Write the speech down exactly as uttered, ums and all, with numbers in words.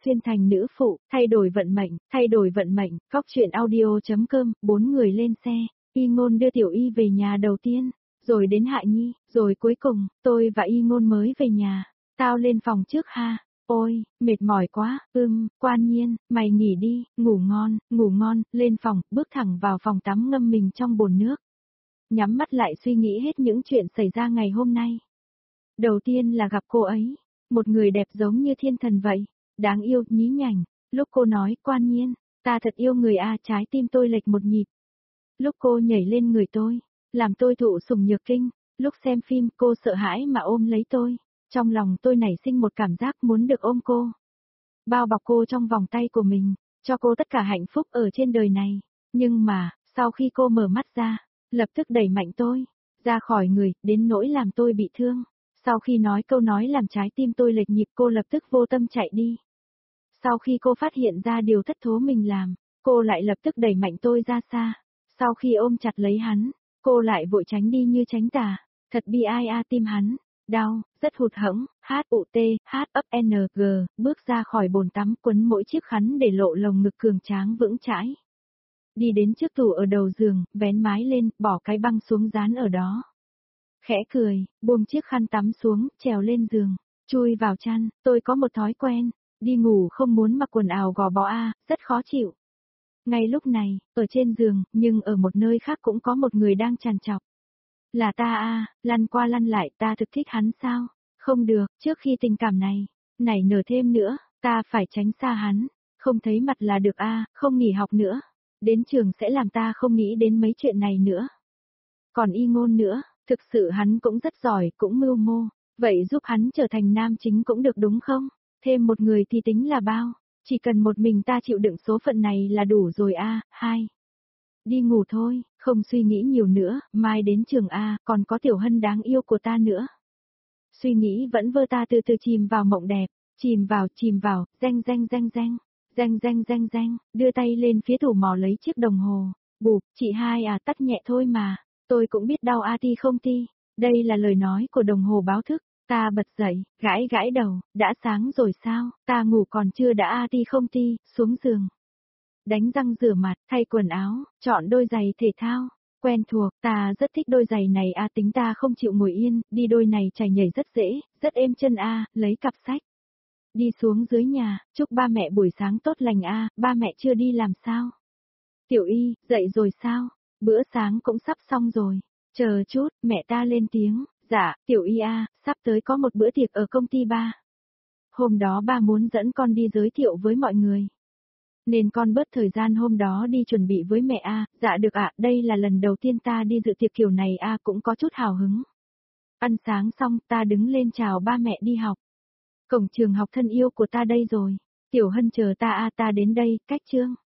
xuyên thành nữ phụ, thay đổi vận mệnh, thay đổi vận mệnh, Cóc truyện audio.com, bốn người lên xe, Y Ngôn đưa Tiểu Y về nhà đầu tiên, rồi đến Hạ Nhi, rồi cuối cùng, tôi và Y Ngôn mới về nhà. Tao lên phòng trước ha. Ôi, mệt mỏi quá, ưm, Quan Nhiên, mày nghỉ đi, ngủ ngon, ngủ ngon, lên phòng, bước thẳng vào phòng tắm ngâm mình trong bồn nước. Nhắm mắt lại suy nghĩ hết những chuyện xảy ra ngày hôm nay. Đầu tiên là gặp cô ấy, một người đẹp giống như thiên thần vậy, đáng yêu, nhí nhảnh. Lúc cô nói, Quan Nhiên, ta thật yêu người a, trái tim tôi lệch một nhịp. Lúc cô nhảy lên người tôi, làm tôi thụ sủng nhược kinh. Lúc xem phim, cô sợ hãi mà ôm lấy tôi. Trong lòng tôi nảy sinh một cảm giác muốn được ôm cô. Bao bọc cô trong vòng tay của mình, cho cô tất cả hạnh phúc ở trên đời này. Nhưng mà, sau khi cô mở mắt ra, lập tức đẩy mạnh tôi, ra khỏi người, đến nỗi làm tôi bị thương. Sau khi nói câu nói làm trái tim tôi lệch nhịp, cô lập tức vô tâm chạy đi. Sau khi cô phát hiện ra điều thất thố mình làm, cô lại lập tức đẩy mạnh tôi ra xa. Sau khi ôm chặt lấy hắn, cô lại vội tránh đi như tránh tà. Thật bi ai a, tim hắn đau, rất hụt hẫng, hát u tê, hát ấp en giê, bước ra khỏi bồn tắm, quấn mỗi chiếc khăn để lộ lồng ngực cường tráng vững chãi. Đi đến trước tủ ở đầu giường, vén mái lên, bỏ cái băng xuống dán ở đó. Khẽ cười, buông chiếc khăn tắm xuống, trèo lên giường, chui vào chăn. Tôi có một thói quen, đi ngủ không muốn mặc quần áo gò bó a, rất khó chịu. Ngay lúc này, ở trên giường, nhưng ở một nơi khác cũng có một người đang trằn trọc. Là ta a, lăn qua lăn lại, ta thực thích hắn sao? Không được, trước khi tình cảm này nảy nở thêm nữa, ta phải tránh xa hắn, không thấy mặt là được a, không nghỉ học nữa. Đến trường sẽ làm ta không nghĩ đến mấy chuyện này nữa. Còn Y Ngôn nữa, thực sự hắn cũng rất giỏi, cũng mưu mô, vậy giúp hắn trở thành nam chính cũng được đúng không? Thêm một người thì tính là bao, chỉ cần một mình ta chịu đựng số phận này là đủ rồi a. Hai. Đi ngủ thôi, không suy nghĩ nhiều nữa, mai đến trường a, còn có Tiểu Hân đáng yêu của ta nữa. Suy nghĩ vẫn vơ ta từ từ chìm vào mộng đẹp, chìm vào, chìm vào, danh danh danh danh, danh danh danh danh, đưa tay lên phía tủ mò lấy chiếc đồng hồ. Bụp, chị hai à, tắt nhẹ thôi mà, tôi cũng biết đau a ti không ti. Đây là lời nói của đồng hồ báo thức. Ta bật dậy, gãi gãi đầu, đã sáng rồi sao, ta ngủ còn chưa đã a ti không ti, xuống giường. Đánh răng rửa mặt, thay quần áo, chọn đôi giày thể thao. Quen thuộc, ta rất thích đôi giày này a, tính ta không chịu ngồi yên, đi đôi này chảy nhảy rất dễ, rất êm chân a, lấy cặp sách. Đi xuống dưới nhà, chúc ba mẹ buổi sáng tốt lành a, ba mẹ chưa đi làm sao? Tiểu Y, dậy rồi sao? Bữa sáng cũng sắp xong rồi. Chờ chút, mẹ ta lên tiếng, dạ, Tiểu Y a, sắp tới có một bữa tiệc ở công ty ba. Hôm đó ba muốn dẫn con đi giới thiệu với mọi người. Nên con bớt thời gian hôm đó đi chuẩn bị với mẹ a. Dạ được ạ, đây là lần đầu tiên ta đi dự tiệc kiểu này a, cũng có chút hào hứng. Ăn sáng xong, ta đứng lên chào ba mẹ đi học. Cổng trường học thân yêu của ta đây rồi. Tiểu Hân chờ ta a, ta đến đây, cách chương.